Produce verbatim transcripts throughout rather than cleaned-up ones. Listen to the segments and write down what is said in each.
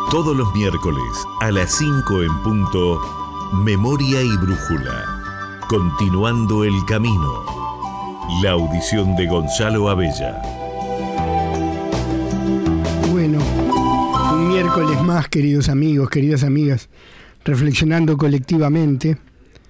Todos los miércoles a las cinco en punto, Memoria y Brújula. Continuando el camino. La audición de Gonzalo Abella. Bueno, un miércoles más, queridos amigos, queridas amigas, reflexionando colectivamente.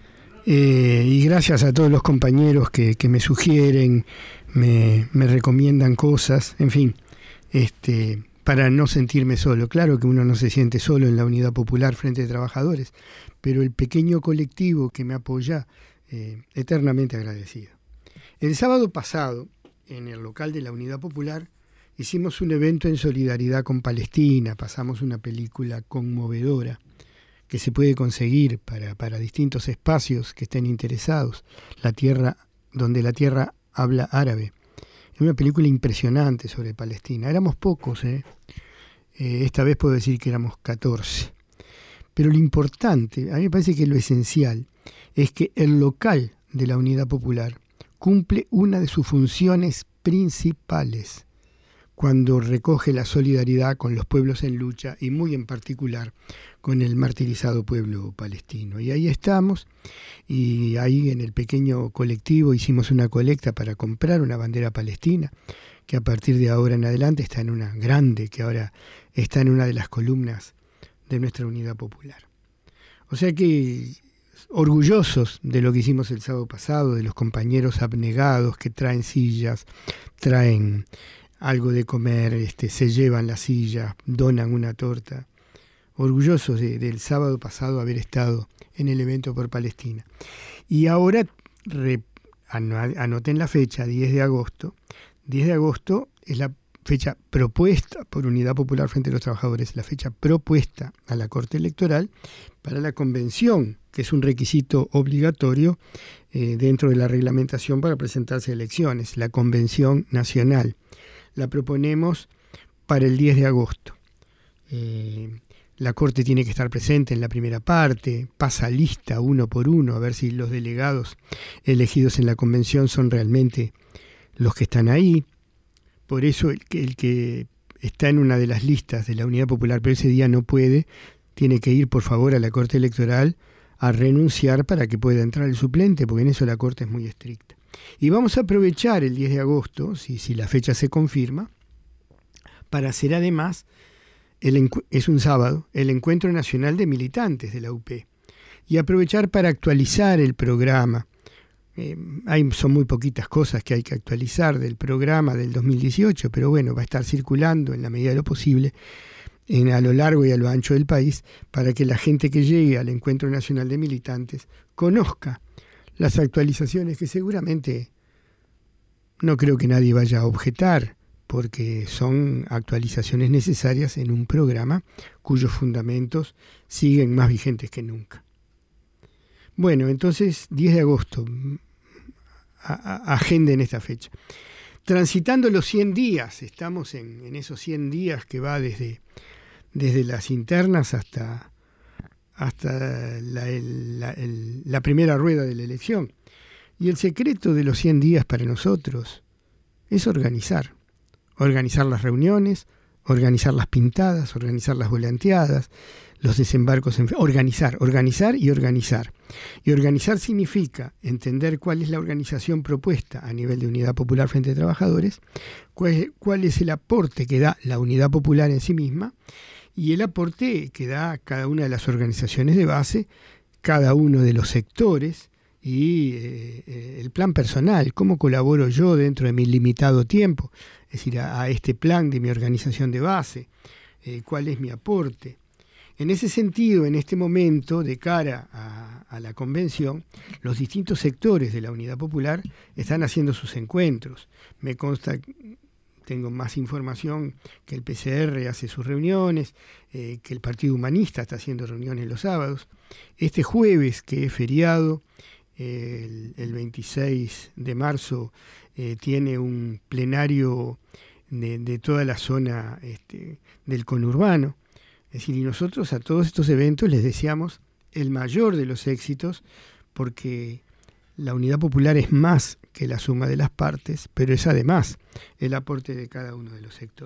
Eh, y gracias a todos los compañeros que, que me sugieren, me, me recomiendan cosas, en fin, este, para no sentirme solo. Claro que uno no se siente solo en la Unidad Popular Frente de Trabajadores, pero el pequeño colectivo que me apoya, eh, eternamente agradecido. El sábado pasado, en el local de la Unidad Popular, hicimos un evento en solidaridad con Palestina, pasamos una película conmovedora que se puede conseguir para, para distintos espacios que estén interesados, la tierra, donde la tierra habla árabe. Es una película impresionante sobre Palestina. Éramos pocos, ¿eh? Eh, esta vez puedo decir que éramos catorce. Pero lo importante, a mí me parece que lo esencial, es que el local de la Unidad Popular cumple una de sus funciones principales cuando recoge la solidaridad con los pueblos en lucha y muy en particular con el martirizado pueblo palestino. Y ahí estamos, y ahí en el pequeño colectivo hicimos una colecta para comprar una bandera palestina, que a partir de ahora en adelante está en una grande, que ahora está en una de las columnas de nuestra Unidad Popular. O sea que orgullosos de lo que hicimos el sábado pasado, de los compañeros abnegados que traen sillas, traen algo de comer, este, se llevan las sillas, donan una torta. Orgullosos de, del sábado pasado haber estado en el evento por Palestina. Y ahora, re, anoten la fecha, diez de agosto. diez de agosto es la fecha propuesta por Unidad Popular Frente a los Trabajadores, la fecha propuesta a la Corte Electoral para la convención, que es un requisito obligatorio eh, dentro de la reglamentación para presentarse a elecciones, la Convención Nacional. La proponemos para el diez de agosto. Eh, la Corte tiene que estar presente en la primera parte, pasa lista uno por uno, a ver si los delegados elegidos en la convención son realmente los que están ahí. Por eso el que, el que está en una de las listas de la Unidad Popular, pero ese día no puede, tiene que ir por favor a la Corte Electoral a renunciar para que pueda entrar el suplente, porque en eso la Corte es muy estricta. Y vamos a aprovechar el diez de agosto, si, si la fecha se confirma, para hacer además, el encu- es un sábado, el Encuentro Nacional de Militantes de la U P. Y aprovechar para actualizar el programa. Eh, hay, son muy poquitas cosas que hay que actualizar del programa del dos mil dieciocho, pero bueno, va a estar circulando en la medida de lo posible en, a lo largo y a lo ancho del país para que la gente que llegue al Encuentro Nacional de Militantes conozca las actualizaciones que seguramente no creo que nadie vaya a objetar, porque son actualizaciones necesarias en un programa cuyos fundamentos siguen más vigentes que nunca. Bueno, entonces, diez de agosto, a, a, agenden esta fecha. Transitando los cien días, estamos en, en esos cien días que va desde, desde las internas hasta... hasta la, la, el, la primera rueda de la elección. Y el secreto de los cien días para nosotros es organizar. Organizar las reuniones, organizar las pintadas, organizar las volanteadas, los desembarcos, en, organizar, organizar y organizar. Y organizar significa entender cuál es la organización propuesta a nivel de Unidad Popular Frente a Trabajadores, cuál, cuál es el aporte que da la Unidad Popular en sí misma, y el aporte que da cada una de las organizaciones de base, cada uno de los sectores y eh, el plan personal, cómo colaboro yo dentro de mi limitado tiempo, es decir, a, a este plan de mi organización de base, eh, cuál es mi aporte. En ese sentido, en este momento, de cara a, a la convención, los distintos sectores de la Unidad Popular están haciendo sus encuentros. Me consta... Tengo más información que el P C R hace sus reuniones, eh, que el Partido Humanista está haciendo reuniones los sábados. Este jueves, que es feriado, eh, el, el veintiséis de marzo, eh, tiene un plenario de, de toda la zona este, del conurbano. Es decir, y nosotros a todos estos eventos les deseamos el mayor de los éxitos, porque la Unidad Popular es más que la suma de las partes, pero es además el aporte de cada uno de los sectores.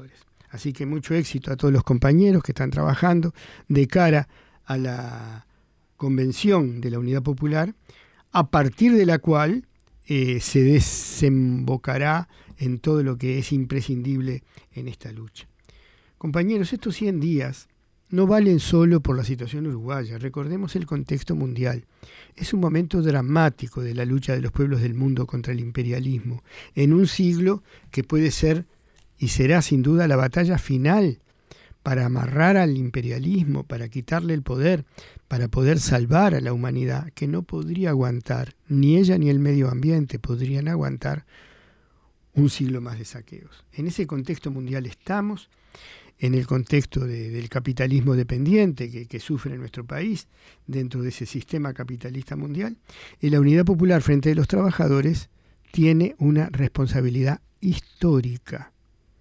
Así que mucho éxito a todos los compañeros que están trabajando de cara a la convención de la Unidad Popular, a partir de la cual eh, se desembocará en todo lo que es imprescindible en esta lucha. Compañeros, estos cien días no valen solo por la situación uruguaya, recordemos el contexto mundial. Es un momento dramático de la lucha de los pueblos del mundo contra el imperialismo, en un siglo que puede ser y será sin duda la batalla final para amarrar al imperialismo, para quitarle el poder, para poder salvar a la humanidad, que no podría aguantar, ni ella ni el medio ambiente podrían aguantar un siglo más de saqueos. En ese contexto mundial estamos, en el contexto de, del capitalismo dependiente que, que sufre nuestro país, dentro de ese sistema capitalista mundial, y la Unidad Popular frente a los trabajadores tiene una responsabilidad histórica.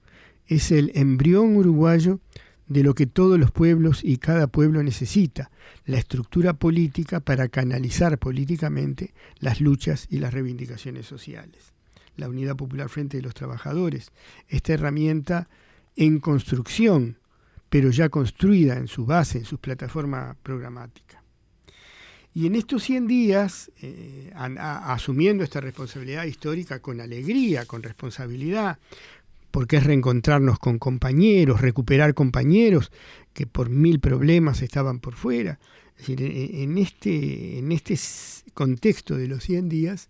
Es el embrión uruguayo de lo que todos los pueblos y cada pueblo necesita, la estructura política para canalizar políticamente las luchas y las reivindicaciones sociales. La Unidad Popular frente a los trabajadores, esta herramienta en construcción, pero ya construida en su base, en su plataforma programática. Y en estos cien días, eh, a, a, asumiendo esta responsabilidad histórica con alegría, con responsabilidad, porque es reencontrarnos con compañeros, recuperar compañeros que por mil problemas estaban por fuera. Es decir, en este, en este contexto de los cien días,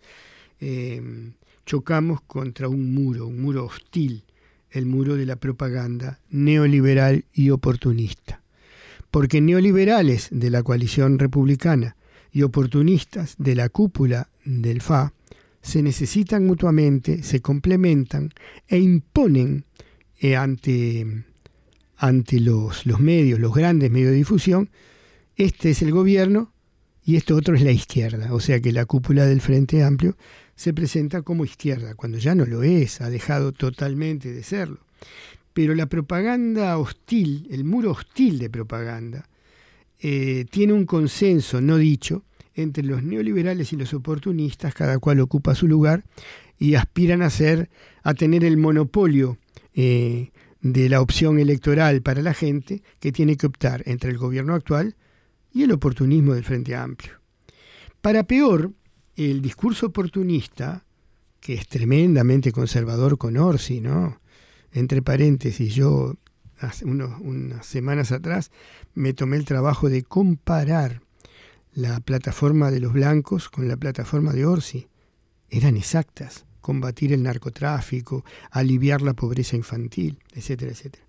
eh, chocamos contra un muro, un muro hostil, el muro de la propaganda neoliberal y oportunista. Porque neoliberales de la coalición republicana y oportunistas de la cúpula del F A se necesitan mutuamente, se complementan e imponen eh, ante, ante los, los medios, los grandes medios de difusión, este es el gobierno y esto otro es la izquierda. O sea que la cúpula del Frente Amplio se presenta como izquierda, cuando ya no lo es, ha dejado totalmente de serlo. Pero la propaganda hostil, el muro hostil de propaganda, eh, tiene un consenso no dicho entre los neoliberales y los oportunistas, cada cual ocupa su lugar y aspiran a ser, a tener el monopolio eh, de la opción electoral para la gente que tiene que optar entre el gobierno actual y el oportunismo del Frente Amplio. Para peor, el discurso oportunista, que es tremendamente conservador con Orsi, ¿no? Entre paréntesis, yo hace unos, unas semanas atrás me tomé el trabajo de comparar la plataforma de los blancos con la plataforma de Orsi. Eran exactas: combatir el narcotráfico, aliviar la pobreza infantil, etcétera, etcétera.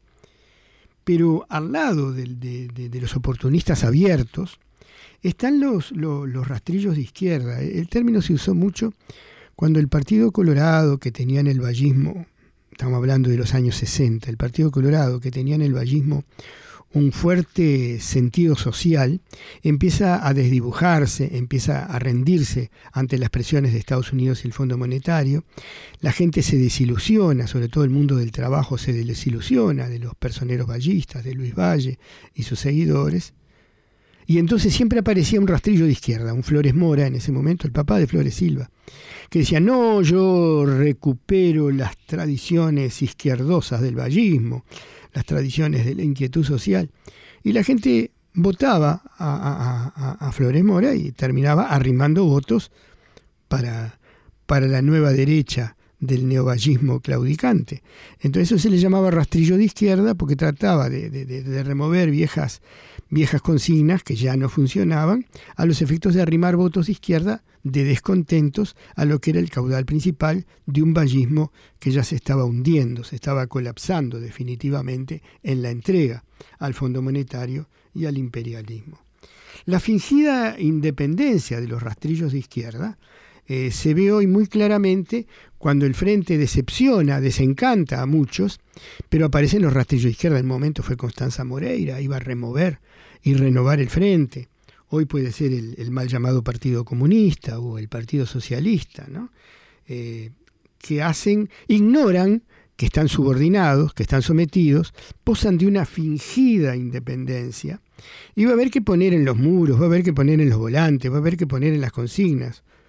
Pero al lado de, de, de, de los oportunistas abiertos están los, los, los rastrillos de izquierda. El término se usó mucho cuando el Partido Colorado, que tenía en el vallismo, estamos hablando de los años sesenta, el Partido Colorado, que tenía en el vallismo un fuerte sentido social, empieza a desdibujarse, empieza a rendirse ante las presiones de Estados Unidos y el Fondo Monetario. La gente se desilusiona, sobre todo el mundo del trabajo se desilusiona de los personeros vallistas, de Luis Valle y sus seguidores. Y entonces siempre aparecía un rastrillo de izquierda, un Flores Mora en ese momento, el papá de Flores Silva, que decía: no, yo recupero las tradiciones izquierdosas del vallismo, las tradiciones de la inquietud social. Y la gente votaba a, a, a, a Flores Mora y terminaba arrimando votos para, para la nueva derecha del neovallismo claudicante. Entonces eso se le llamaba rastrillo de izquierda, porque trataba de, de, de remover viejas, viejas consignas que ya no funcionaban, a los efectos de arrimar votos de izquierda de descontentos a lo que era el caudal principal de un vallismo que ya se estaba hundiendo, se estaba colapsando definitivamente en la entrega al Fondo Monetario y al imperialismo. La fingida independencia de los rastrillos de izquierda eh, se ve hoy muy claramente cuando el Frente decepciona, desencanta a muchos, pero aparecen los rastrillos de izquierda. En el momento fue Constanza Moreira, iba a remover y renovar el Frente. Hoy puede ser el, el mal llamado Partido Comunista o el Partido Socialista, ¿no? Eh, que hacen, ignoran que están subordinados, que están sometidos, posan de una fingida independencia, y va a haber que poner en los muros, va a haber que poner en los volantes, va a haber que poner en las consignas.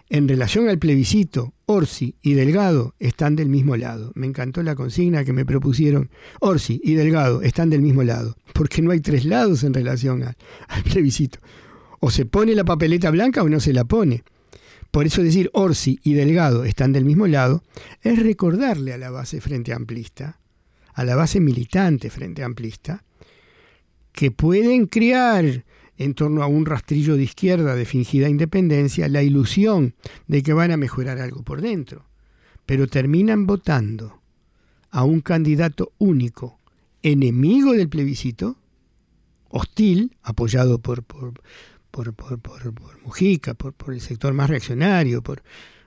En relación al plebiscito, Orsi y Delgado están del mismo lado. Me encantó la consigna que me propusieron. Orsi y Delgado están del mismo lado, porque no hay tres lados en relación a, al plebiscito. O se pone la papeleta blanca o no se la pone. Por eso decir Orsi y Delgado están del mismo lado es recordarle a la base frente amplista, a la base militante frente amplista, que pueden crear en torno a un rastrillo de izquierda de fingida independencia la ilusión de que van a mejorar algo por dentro, pero terminan votando a un candidato único, enemigo del plebiscito, hostil, apoyado por, por, por, por, por, por Mujica, por, por el sector más reaccionario, por,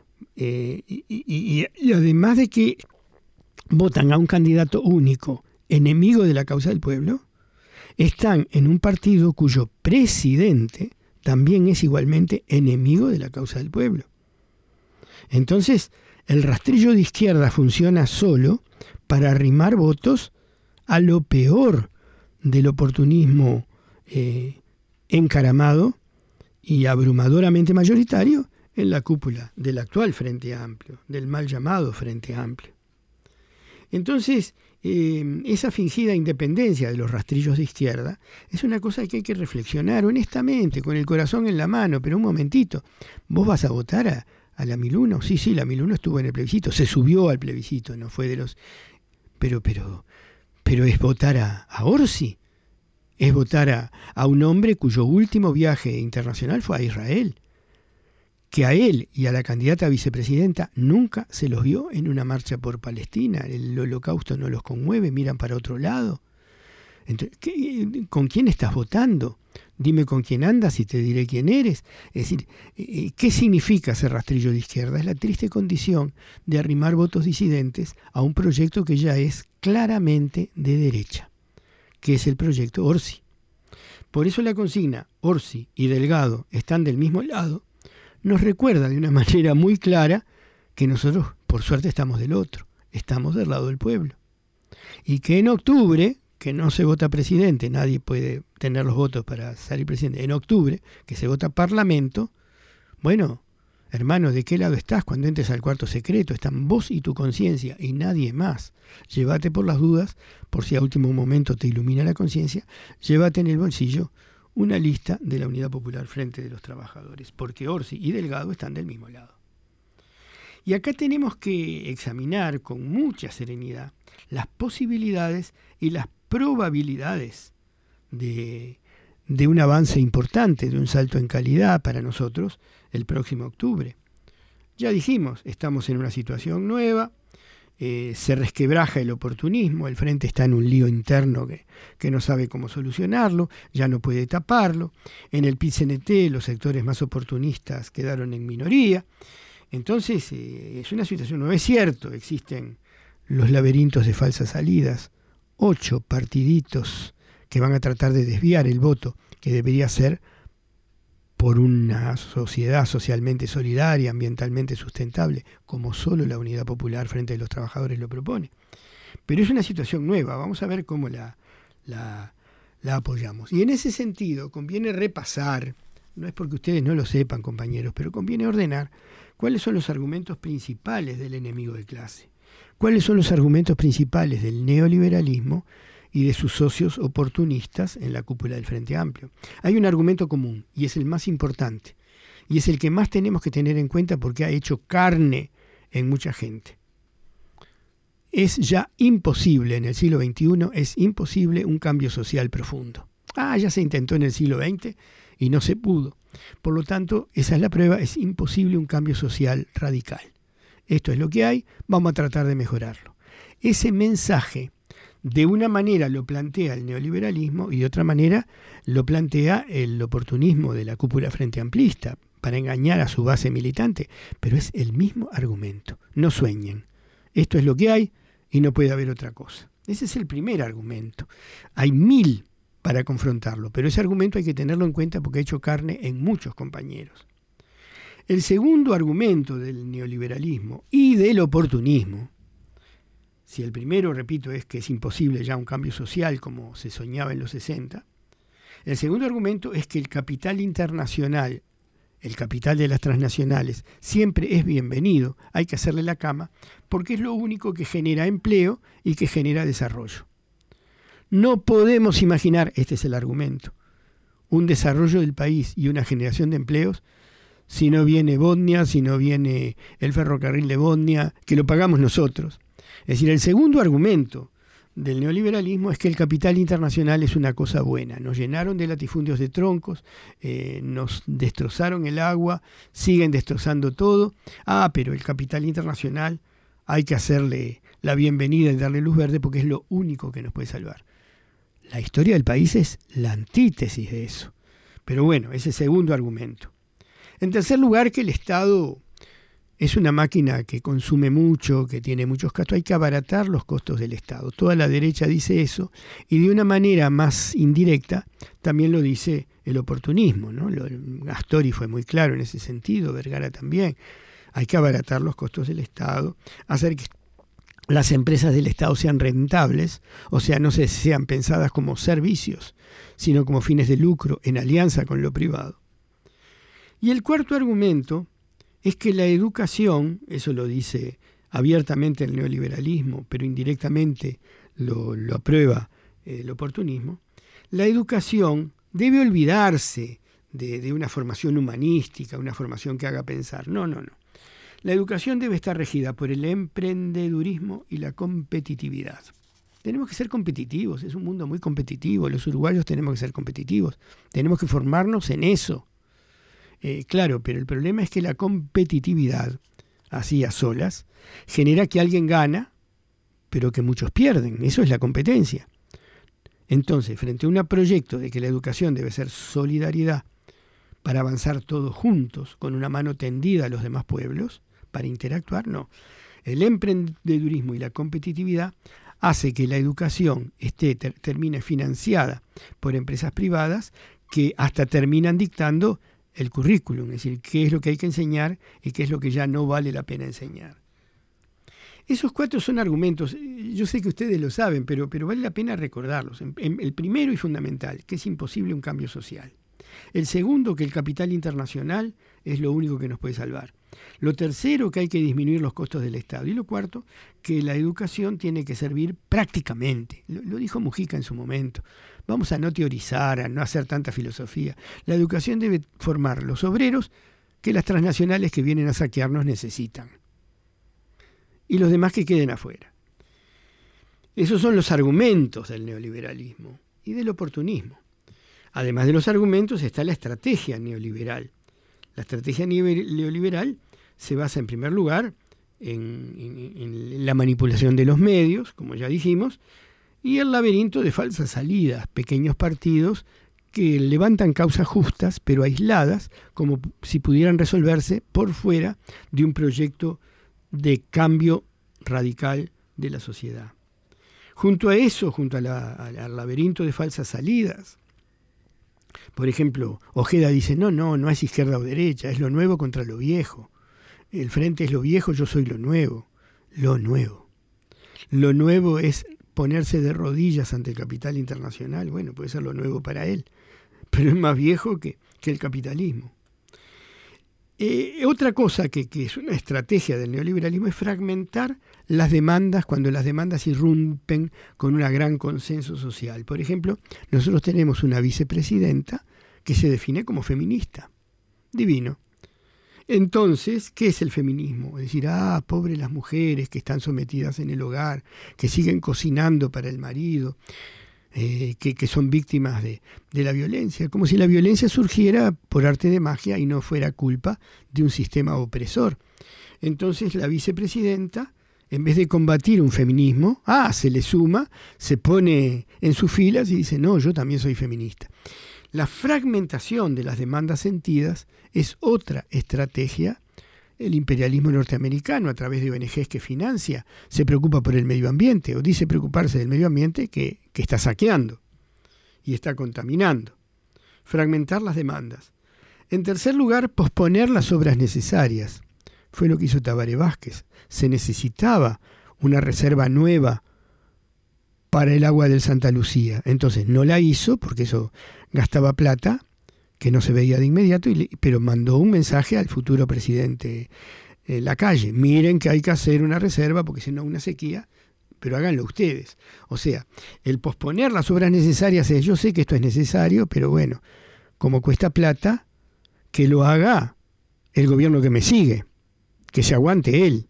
eh, y, y, y además de que votan a un candidato único, enemigo de la causa del pueblo, están en un partido cuyo presidente también es igualmente enemigo de la causa del pueblo. Entonces, el rastrillo de izquierda funciona solo para arrimar votos a lo peor del oportunismo eh, encaramado y abrumadoramente mayoritario en la cúpula del actual Frente Amplio, del mal llamado Frente Amplio. Entonces, eh, esa fingida independencia de los rastrillos de izquierda es una cosa que hay que reflexionar honestamente, con el corazón en la mano, pero un momentito, ¿vos vas a votar a, a la mil uno? Sí, sí, la mil uno estuvo en el plebiscito, se subió al plebiscito, no fue de los... Pero, pero, pero es votar a, a Orsi, es votar a, a un hombre cuyo último viaje internacional fue a Israel, que a él y a la candidata a vicepresidenta nunca se los vio en una marcha por Palestina. El holocausto no los conmueve, miran para otro lado. Entonces, ¿qué, ¿con quién estás votando? Dime con quién andas y te diré quién eres. Es decir, ¿qué significa ese rastrillo de izquierda? Es la triste condición de arrimar votos disidentes a un proyecto que ya es claramente de derecha, que es el proyecto Orsi. Por eso la consigna Orsi y Delgado están del mismo lado nos recuerda de una manera muy clara que nosotros, por suerte, estamos del otro, estamos del lado del pueblo. Y que en octubre, que no se vota presidente, nadie puede tener los votos para salir presidente, en octubre, que se vota parlamento, bueno, hermano, ¿de qué lado estás cuando entres al cuarto secreto? Están vos y tu conciencia y nadie más. Llévate por las dudas, por si a último momento te ilumina la conciencia, llévate en el bolsillo una lista de la Unidad Popular Frente de los Trabajadores, porque Orsi y Delgado están del mismo lado. Y acá tenemos que examinar con mucha serenidad las posibilidades y las probabilidades de, de un avance importante, de un salto en calidad para nosotros el próximo octubre. Ya dijimos, estamos en una situación nueva, Eh, se resquebraja el oportunismo, el frente está en un lío interno que, que no sabe cómo solucionarlo, ya no puede taparlo. En el P I C N T los sectores más oportunistas quedaron en minoría. Entonces eh, es una situación nueva. Es cierto, existen los laberintos de falsas salidas, ocho partiditos que van a tratar de desviar el voto que debería ser por una sociedad socialmente solidaria, ambientalmente sustentable, como solo la Unidad Popular Frente de los Trabajadores lo propone. Pero es una situación nueva, vamos a ver cómo la, la, la apoyamos. Y en ese sentido conviene repasar, no es porque ustedes no lo sepan, compañeros, pero conviene ordenar cuáles son los argumentos principales del enemigo de clase, cuáles son los argumentos principales del neoliberalismo y de sus socios oportunistas en la cúpula del Frente Amplio. Hay un argumento común, y es el más importante, y es el que más tenemos que tener en cuenta porque ha hecho carne en mucha gente. Es ya imposible en el siglo veintiuno, es imposible un cambio social profundo. Ah, ya se intentó en el siglo veinte y no se pudo. Por lo tanto, esa es la prueba, es imposible un cambio social radical. Esto es lo que hay, vamos a tratar de mejorarlo. Ese mensaje de una manera lo plantea el neoliberalismo y de otra manera lo plantea el oportunismo de la cúpula frente amplista para engañar a su base militante, pero es el mismo argumento. No sueñen. Esto es lo que hay y no puede haber otra cosa. Ese es el primer argumento. Hay mil para confrontarlo, pero ese argumento hay que tenerlo en cuenta porque ha hecho carne en muchos compañeros. El segundo argumento del neoliberalismo y del oportunismo, si el primero, repito, es que es imposible ya un cambio social como se soñaba en los sesenta, el segundo argumento es que el capital internacional el capital de las transnacionales, siempre es bienvenido, hay que hacerle la cama, porque es lo único que genera empleo y que genera desarrollo. No podemos imaginar, este es el argumento, un desarrollo del país y una generación de empleos si no viene Botnia, si no viene el ferrocarril de Botnia, que lo pagamos nosotros. Es decir, el segundo argumento del neoliberalismo es que el capital internacional es una cosa buena. Nos llenaron de latifundios de troncos, eh, nos destrozaron el agua, siguen destrozando todo. Ah, pero el capital internacional hay que hacerle la bienvenida y darle luz verde porque es lo único que nos puede salvar. La historia del país es la antítesis de eso. Pero bueno, ese segundo argumento. En tercer lugar, que el Estado es una máquina que consume mucho, que tiene muchos gastos. Hay que abaratar los costos del Estado. Toda la derecha dice eso y de una manera más indirecta también lo dice el oportunismo, ¿no? Astori fue muy claro en ese sentido, Vergara también. Hay que abaratar los costos del Estado, hacer que las empresas del Estado sean rentables, o sea, no se sean pensadas como servicios, sino como fines de lucro en alianza con lo privado. Y el cuarto argumento es que la educación, eso lo dice abiertamente el neoliberalismo, pero indirectamente lo, lo aprueba el oportunismo, la educación debe olvidarse de, de una formación humanística, una formación que haga pensar. No, no, no. La educación debe estar regida por el emprendedurismo y la competitividad. Tenemos que ser competitivos, es un mundo muy competitivo, los uruguayos tenemos que ser competitivos, tenemos que formarnos en eso. Eh, claro, pero el problema es que la competitividad, así a solas, genera que alguien gana, pero que muchos pierden. Eso es la competencia. Entonces, frente a un proyecto de que la educación debe ser solidaridad para avanzar todos juntos, con una mano tendida a los demás pueblos, para interactuar, no. El emprendedurismo y la competitividad hace que la educación esté, ter, termine financiada por empresas privadas que hasta terminan dictando el currículum, es decir, qué es lo que hay que enseñar y qué es lo que ya no vale la pena enseñar. Esos cuatro son argumentos, yo sé que ustedes lo saben, pero, pero vale la pena recordarlos. El primero y fundamental, que es imposible un cambio social. El segundo, que el capital internacional es lo único que nos puede salvar. Lo tercero, que hay que disminuir los costos del Estado. Y lo cuarto, que la educación tiene que servir prácticamente. Lo, lo dijo Mujica en su momento. Vamos a no teorizar, a no hacer tanta filosofía. La educación debe formar los obreros que las transnacionales que vienen a saquearnos necesitan. Y los demás que queden afuera. Esos son los argumentos del neoliberalismo y del oportunismo. Además de los argumentos está la estrategia neoliberal. La estrategia neoliberal se basa en primer lugar en, en, en la manipulación de los medios, como ya dijimos, y el laberinto de falsas salidas, pequeños partidos que levantan causas justas pero aisladas, como si pudieran resolverse por fuera de un proyecto de cambio radical de la sociedad. Junto a eso, junto a la, al laberinto de falsas salidas, por ejemplo, Ojeda dice, no, no, no es izquierda o derecha, es lo nuevo contra lo viejo. El frente es lo viejo, yo soy lo nuevo. Lo nuevo. Lo nuevo es ponerse de rodillas ante el capital internacional. Bueno, puede ser lo nuevo para él, pero es más viejo que, que el capitalismo. Eh, otra cosa que, que es una estrategia del neoliberalismo es fragmentar las demandas cuando las demandas irrumpen con un gran consenso social. Por ejemplo, nosotros tenemos una vicepresidenta que se define como feminista. Divino. Entonces, ¿qué es el feminismo? Es decir, ah, pobres las mujeres que están sometidas en el hogar, que siguen cocinando para el marido, eh, que, que son víctimas de, de la violencia, como si la violencia surgiera por arte de magia y no fuera culpa de un sistema opresor. Entonces la vicepresidenta, en vez de combatir un feminismo, ah, se le suma, se pone en sus filas y dice, no, yo también soy feminista. La fragmentación de las demandas sentidas es otra estrategia. El imperialismo norteamericano, a través de O N Ges que financia, se preocupa por el medio ambiente, o dice preocuparse del medio ambiente que, que está saqueando y está contaminando. Fragmentar las demandas. En tercer lugar, posponer las obras necesarias. Fue lo que hizo Tabaré Vázquez. Se necesitaba una reserva nueva para el agua del Santa Lucía. Entonces no la hizo, porque eso gastaba plata, que no se veía de inmediato, y, pero mandó un mensaje al futuro presidente eh, Lacalle. Miren que hay que hacer una reserva porque si no una sequía, pero háganlo ustedes. O sea, el posponer las obras necesarias es, yo sé que esto es necesario, pero bueno, como cuesta plata, que lo haga el gobierno que me sigue, que se aguante él.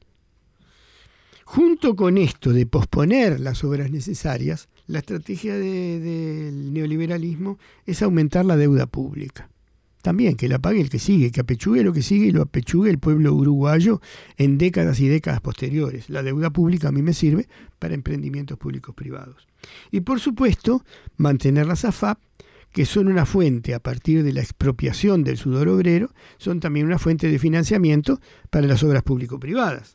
Junto con esto de posponer las obras necesarias, la estrategia de, del neoliberalismo es aumentar la deuda pública. También que la pague el que sigue, que apechugue lo que sigue y lo apechugue el pueblo uruguayo en décadas y décadas posteriores. La deuda pública a mí me sirve para emprendimientos públicos privados. Y por supuesto, mantener las A F A P, que son una fuente a partir de la expropiación del sudor obrero, son también una fuente de financiamiento para las obras público-privadas.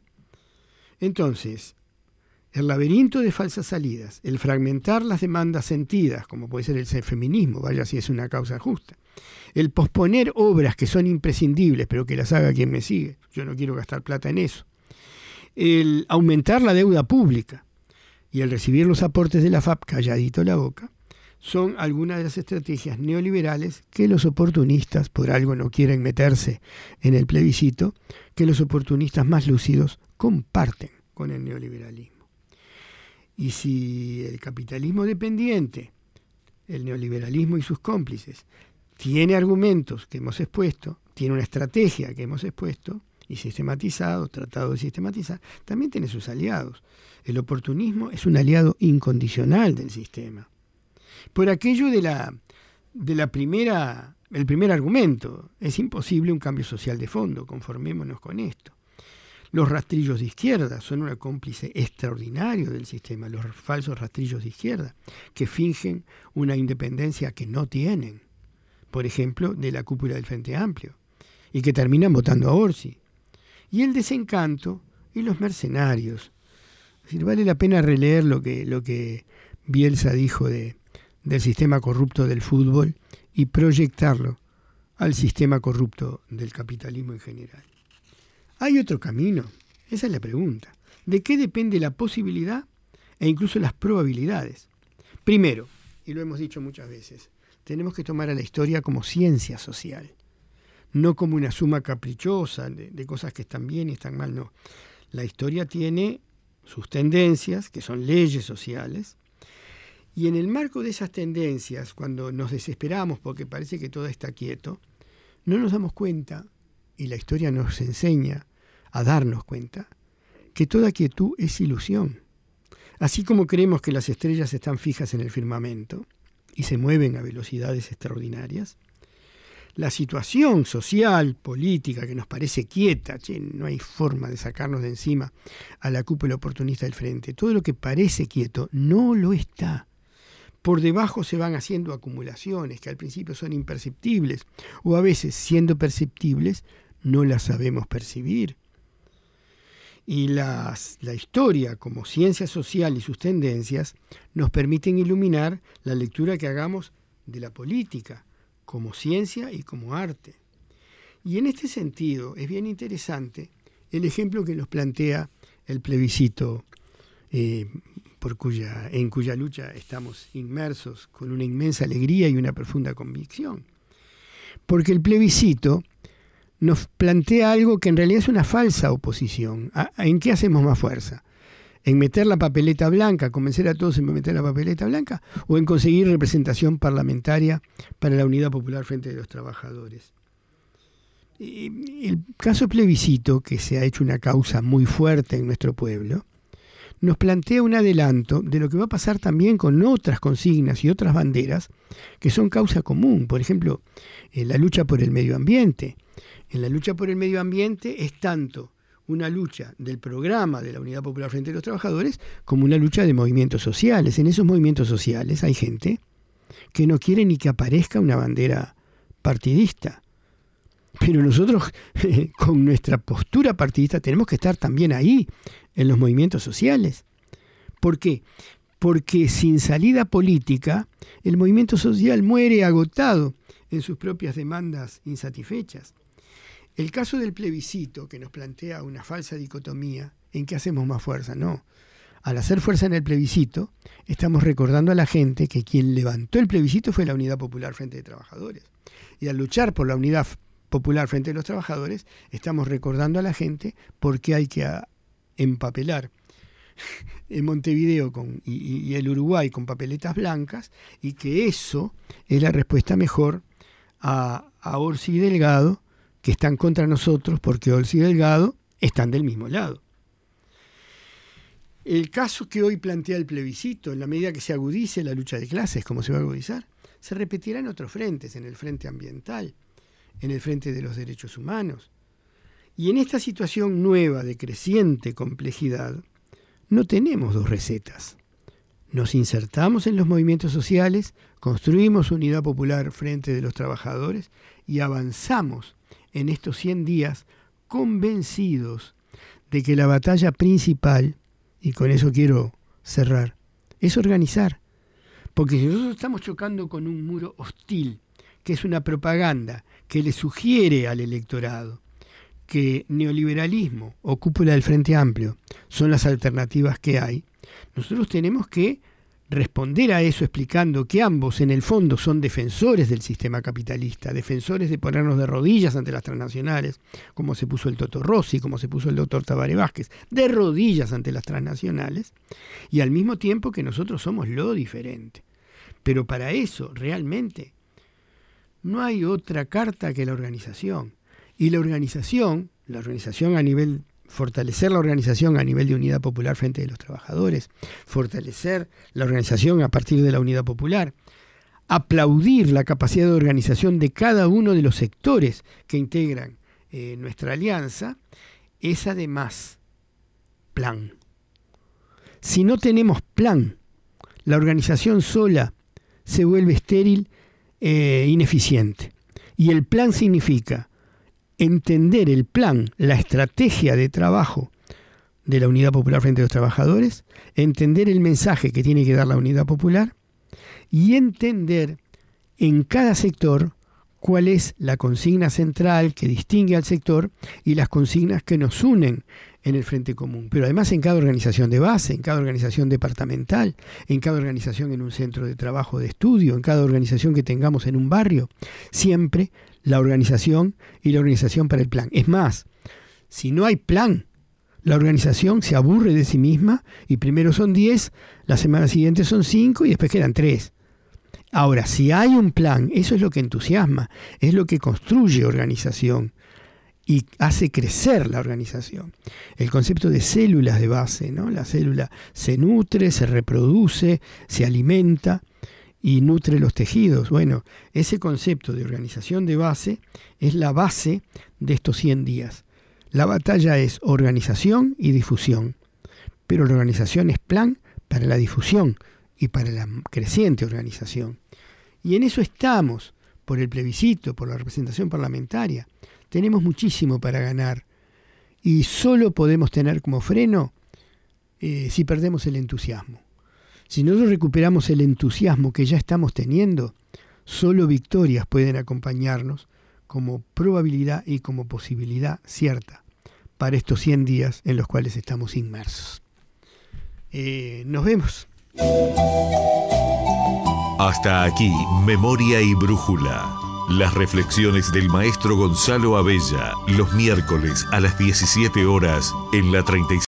Entonces, el laberinto de falsas salidas, el fragmentar las demandas sentidas, como puede ser el feminismo, vaya si es una causa justa, el posponer obras que son imprescindibles, pero que las haga quien me sigue, yo no quiero gastar plata en eso, el aumentar la deuda pública y el recibir los aportes de la F A P calladito la boca, son algunas de las estrategias neoliberales que los oportunistas, por algo no quieren meterse en el plebiscito, que los oportunistas más lúcidos comparten con el neoliberalismo. Y si el capitalismo dependiente, el neoliberalismo y sus cómplices, tiene argumentos que hemos expuesto, tiene una estrategia que hemos expuesto y sistematizado, tratado de sistematizar, también tiene sus aliados. El oportunismo es un aliado incondicional del sistema. Por aquello de la, de la primera, el primer argumento, es imposible un cambio social de fondo, conformémonos con esto. Los rastrillos de izquierda son un cómplice extraordinario del sistema, los falsos rastrillos de izquierda, que fingen una independencia que no tienen, por ejemplo, de la cúpula del Frente Amplio, y que terminan votando a Orsi. Y el desencanto y los mercenarios. Es decir, vale la pena releer lo que, lo que Bielsa dijo de, del sistema corrupto del fútbol y proyectarlo al sistema corrupto del capitalismo en general. ¿Hay otro camino? Esa es la pregunta. ¿De qué depende la posibilidad e incluso las probabilidades? Primero, y lo hemos dicho muchas veces, tenemos que tomar a la historia como ciencia social, no como una suma caprichosa de, de cosas que están bien y están mal, no. La historia tiene sus tendencias, que son leyes sociales, y en el marco de esas tendencias, cuando nos desesperamos porque parece que todo está quieto, no nos damos cuenta, y la historia nos enseña a darnos cuenta, que toda quietud es ilusión. Así como creemos que las estrellas están fijas en el firmamento y se mueven a velocidades extraordinarias, la situación social, política, que nos parece quieta, che, no hay forma de sacarnos de encima a la cúpula oportunista del frente, todo lo que parece quieto no lo está. Por debajo se van haciendo acumulaciones que al principio son imperceptibles, o a veces, siendo perceptibles, no las sabemos percibir. Y las, la historia, como ciencia social y sus tendencias, nos permiten iluminar la lectura que hagamos de la política, como ciencia y como arte. Y en este sentido es bien interesante el ejemplo que nos plantea el plebiscito, eh, por cuya, en cuya lucha estamos inmersos con una inmensa alegría y una profunda convicción. Porque el plebiscito nos plantea algo que en realidad es una falsa oposición. ¿En qué hacemos más fuerza? ¿En meter la papeleta blanca, convencer a todos en meter la papeleta blanca? ¿O en conseguir representación parlamentaria para la unidad popular frente a los trabajadores? Y el caso plebiscito, que se ha hecho una causa muy fuerte en nuestro pueblo, nos plantea un adelanto de lo que va a pasar también con otras consignas y otras banderas que son causa común. Por ejemplo, en la lucha por el medio ambiente. En la lucha por el medio ambiente es tanto una lucha del programa de la Unidad Popular frente a los Trabajadores como una lucha de movimientos sociales. En esos movimientos sociales hay gente que no quiere ni que aparezca una bandera partidista. Pero nosotros, con nuestra postura partidista, tenemos que estar también ahí, en los movimientos sociales. ¿Por qué? Porque sin salida política, el movimiento social muere agotado en sus propias demandas insatisfechas. El caso del plebiscito, que nos plantea una falsa dicotomía, ¿en qué hacemos más fuerza? No. al hacer fuerza en el plebiscito, estamos recordando a la gente que quien levantó el plebiscito fue la Unidad Popular Frente de Trabajadores. Y al luchar por la Unidad Popular Frente de los Trabajadores, estamos recordando a la gente por qué hay que a, empapelar en Montevideo con, y, y el Uruguay con papeletas blancas, y que eso es la respuesta mejor a, a Orsi y Delgado, que están contra nosotros porque Orsi y Delgado están del mismo lado. El caso que hoy plantea el plebiscito, en la medida que se agudice la lucha de clases, como se va a agudizar, se repetirá en otros frentes, en el frente ambiental, en el frente de los derechos humanos. Y en esta situación nueva de creciente complejidad, no tenemos dos recetas. Nos insertamos en los movimientos sociales, construimos unidad popular frente de los trabajadores y avanzamos en estos cien días convencidos de que la batalla principal, y con eso quiero cerrar, es organizar. Porque si nosotros estamos chocando con un muro hostil, que es una propaganda que le sugiere al electorado que neoliberalismo o cúpula del Frente Amplio son las alternativas que hay, nosotros tenemos que responder a eso explicando que ambos en el fondo son defensores del sistema capitalista, defensores de ponernos de rodillas ante las transnacionales, como se puso el Toto Rossi, como se puso el doctor Tabaré Vázquez, de rodillas ante las transnacionales, y al mismo tiempo que nosotros somos lo diferente. Pero para eso realmente no hay otra carta que la organización. Y la organización, la organización a nivel, fortalecer la organización a nivel de unidad popular frente de los trabajadores, fortalecer la organización a partir de la unidad popular, aplaudir la capacidad de organización de cada uno de los sectores que integran eh, nuestra alianza, es además plan. Si no tenemos plan, la organización sola se vuelve estéril e ineficiente. Y el plan significa entender el plan, la estrategia de trabajo de la Unidad Popular frente a los trabajadores, entender el mensaje que tiene que dar la Unidad Popular y entender en cada sector cuál es la consigna central que distingue al sector y las consignas que nos unen en el frente común. Pero además en cada organización de base, en cada organización departamental, en cada organización en un centro de trabajo de estudio, en cada organización que tengamos en un barrio, siempre la organización y la organización para el plan. Es más, si no hay plan, la organización se aburre de sí misma y primero son diez, la semana siguiente son cinco y después quedan tres. Ahora, si hay un plan, eso es lo que entusiasma, es lo que construye organización y hace crecer la organización. El concepto de células de base, ¿no? La célula se nutre, se reproduce, se alimenta y nutre los tejidos. Bueno, ese concepto de organización de base es la base de estos cien días. La batalla es organización y difusión, pero la organización es plan para la difusión y para la creciente organización. Y en eso estamos, por el plebiscito, por la representación parlamentaria. Tenemos muchísimo para ganar y solo podemos tener como freno eh, si perdemos el entusiasmo. Si nosotros recuperamos el entusiasmo que ya estamos teniendo, solo victorias pueden acompañarnos como probabilidad y como posibilidad cierta para estos cien días en los cuales estamos inmersos. Eh, nos vemos. Hasta aquí, Memoria y Brújula. Las reflexiones del maestro Gonzalo Abella, los miércoles a las diecisiete horas en la treinta y seis.